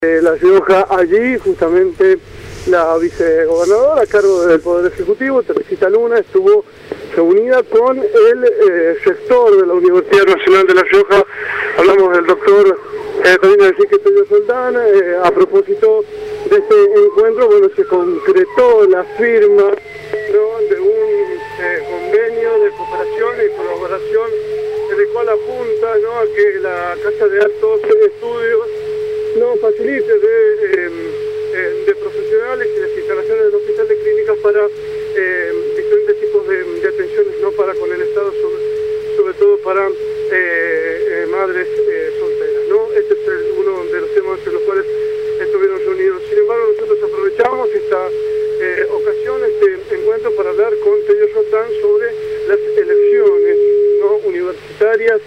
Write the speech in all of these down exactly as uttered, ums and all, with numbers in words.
Eh, La Rioja. Allí justamente la vicegobernadora a cargo del Poder Ejecutivo, Teresita Luna, estuvo reunida con el eh, rector de la Universidad Nacional de La Rioja. Hablamos del doctor eh, también Enrique Tello Soldán. Eh, a propósito de este encuentro, bueno, se concretó la firma, ¿no?, de un eh, convenio de cooperación y colaboración, en el cual apunta, ¿no?, a que la Casa de Altos Estudios no facilite de, eh, eh, de profesionales y las instalaciones del Hospital de Clínicas para eh, diferentes tipos de, de atenciones, no para con el Estado, sobre, sobre todo para eh, eh, madres eh, solteras, ¿no? Este es el, uno de los temas en los cuales estuvieron reunidos. Sin embargo, nosotros aprovechamos esta eh, ocasión, este encuentro, para hablar con Tello Soldán sobre las elecciones, ¿no?, universitarias,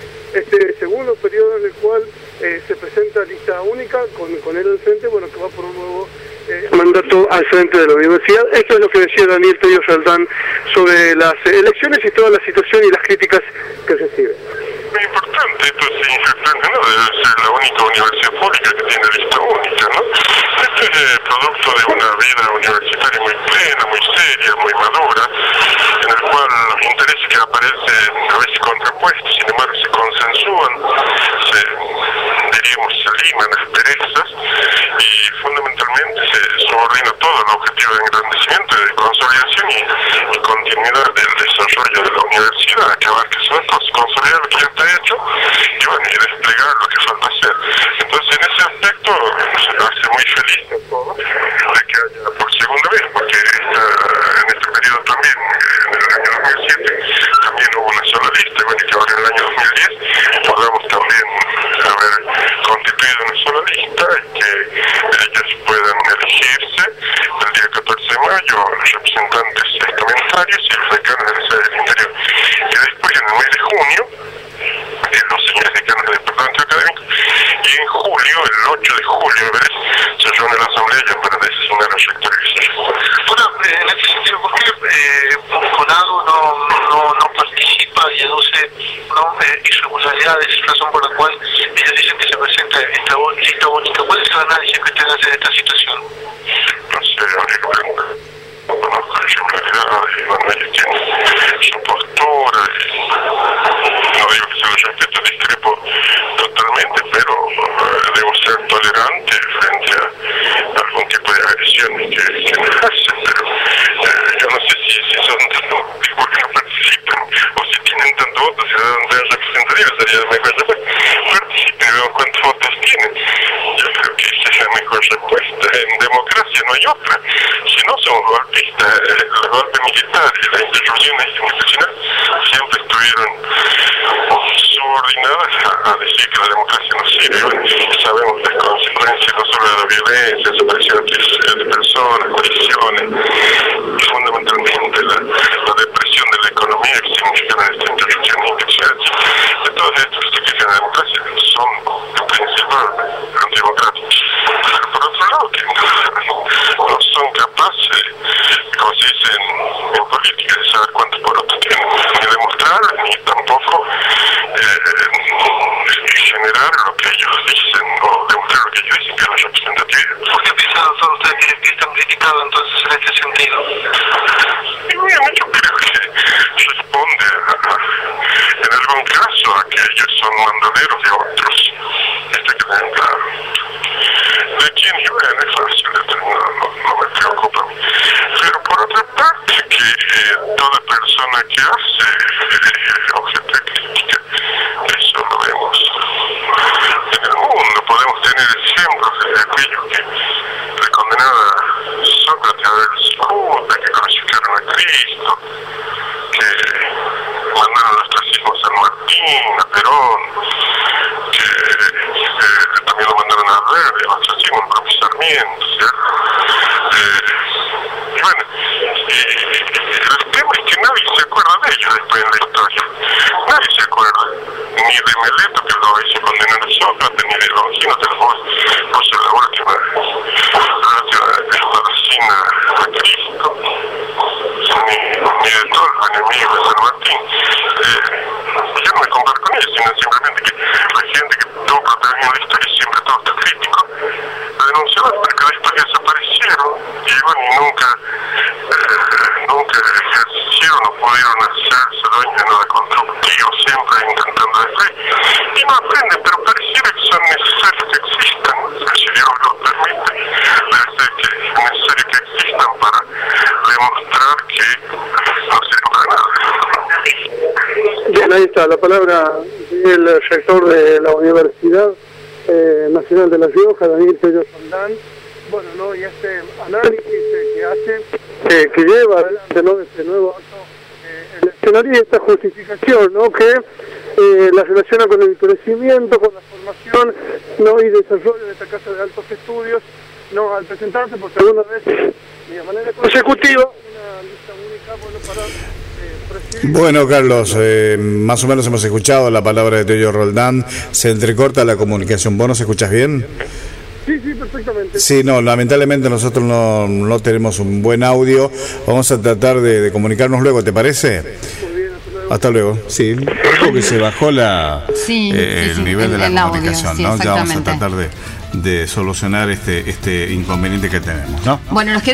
este segundo periodo en el cual eh, se presenta lista única con, con él al frente, bueno, que va por un nuevo eh, mandato al frente de la universidad. Esto es lo que decía Daniel Tello Soldán sobre las elecciones y toda la situación y las críticas que recibe. Muy importante, esto es importante, ¿no? Debe ser la única universidad pública que tiene lista única, ¿no? Esto es eh, producto de una vida universitaria muy plena, muy seria, muy madura, en el cual los intereses que aparecen a veces contrapuestos, sin embargo se consensúan, se, diríamos, se liman asperezas, y fundamentalmente se subordina todo al objetivo de engrandecimiento, de consolidación y, y continuidad del desarrollo de la universidad, que abarca esas cosas, consolidar lo que ya está hecho y bueno, y desplegar lo que falta hacer. Entonces, en ese aspecto se hace muy feliz a todos de que haya por segunda vez, porque esta, en este periodo también, en el año dos mil siete, también hubo una sola lista, y bueno, que ahora en el año dos mil diez podamos también haber constituido una sola lista y que ellas puedan elegirse el día catorce de mayo, los representantes estamentarios y los decanos de la sede del interior. Y después, en el mes de junio, eh, los señores decanos del departamento académico, y en julio, el ocho de julio, ¿ves?, se reúne la asamblea ya para designar al rector y vicerrector. Bueno, en este sentido, ¿por qué eh, Conado no, no, no participa y aduce, ¿no?, eh, irregularidades, razón por la cual ellos dicen que se presenta esta lista única? ¿Cuál es el análisis que ustedes hacen de esta situación? No sé, habría que preguntar. No conozco la irregularidades, y bueno, ellos tienen su postura, y no digo que se lo respeto, discrepo totalmente, pero uh, debo ser tolerante frente a algún tipo de agresiones que, que me hacen, pero uh, yo no sé si, si son tantos tipos que no participan, o si tienen tantos votos, si dan representativos, sería mejor después. Participen y veamos cuántos votos tienen. Yo creo que esa es la mejor respuesta. En democracia no hay otra. Si no somos golpistas, el golpe militar y la interrupción institucional siempre estuvieron subordinadas a, a decir que la democracia no sirve. Bueno, sabemos las consecuencias no solo de la violencia, desaparición de personas, coaliciones, y fundamentalmente la, la depresión de la economía que significaron esta interrupción institucional. De todos estos que critican la democracia son en principio antidemocráticos. Pero por otro lado, que no, no son capaces, como se dice en, en política, de saber cuántos por otros tienen, ni demostrar, ni tampoco eh, generar lo que ellos dicen, o demostrar lo que ellos dicen, que es la representatividad. ¿Por qué piensan, doctor, ustedes que, que están criticados entonces en este sentido? Y bueno, yo creo que responde a, a, en algún caso a que ellos son mandaderos de otros. Esto hay que tener claro. De quién y bueno, es fácil, no, no, no me preocupa. Pero por otra parte, que eh, toda persona que hace eh, objeto de crítica, eso lo vemos en el mundo. Podemos tener ejemplos de aquellos que le condenaron a Sócrates a ver Cicuta, que crucificaron a Cristo, que mandaron al ostracismo a San Martín, a Perón, que eh, también lo mandaron a Verde, al ostracismo, al propio Sarmiento, ¿cierto? Eh, y bueno, y, y el tema es que nadie se acuerda de ellos después en la historia. Nadie se acuerda, ni de Meleto, que lo hizo condenar a Sócrates, ni de Longino, que lo puso en la última, la última asesina a Cristo, ni, ni de todos los enemigos de San Martín. Eh, yo no me comparo con ellos, sino simplemente que la gente que tuvo protagonismo en la historia siempre todo está crítico, ahí está la palabra del rector de la Universidad eh, Nacional de La Rioja, Daniel Tello Roldán. Bueno, ¿no? Y este análisis eh, que hace, eh, que lleva adelante, ¿no?, este nuevo acto eh, eleccionario, y esta justificación, ¿no?, que eh, la relaciona con el crecimiento, con la formación, ¿no?, y desarrollo de esta casa de altos estudios, ¿no?, al presentarse por segunda vez de manera consecutiva una lista única, bueno, para eh, presidir. Bueno, Carlos, eh, más o menos hemos escuchado la palabra de Tello Roldán. Se entrecorta la comunicación. ¿Vos nos escuchás bien? Sí, sí, perfectamente. Sí, no, lamentablemente nosotros no, no tenemos un buen audio. Vamos a tratar de, de comunicarnos luego, ¿te parece? Muy bien, hasta luego. Hasta luego. Sí, creo que se bajó la, sí, eh, sí, el sí, nivel el, de la el comunicación, audio, ¿no? sí, Ya vamos a tratar de, de solucionar este, este inconveniente que tenemos, ¿no? Bueno, nos queda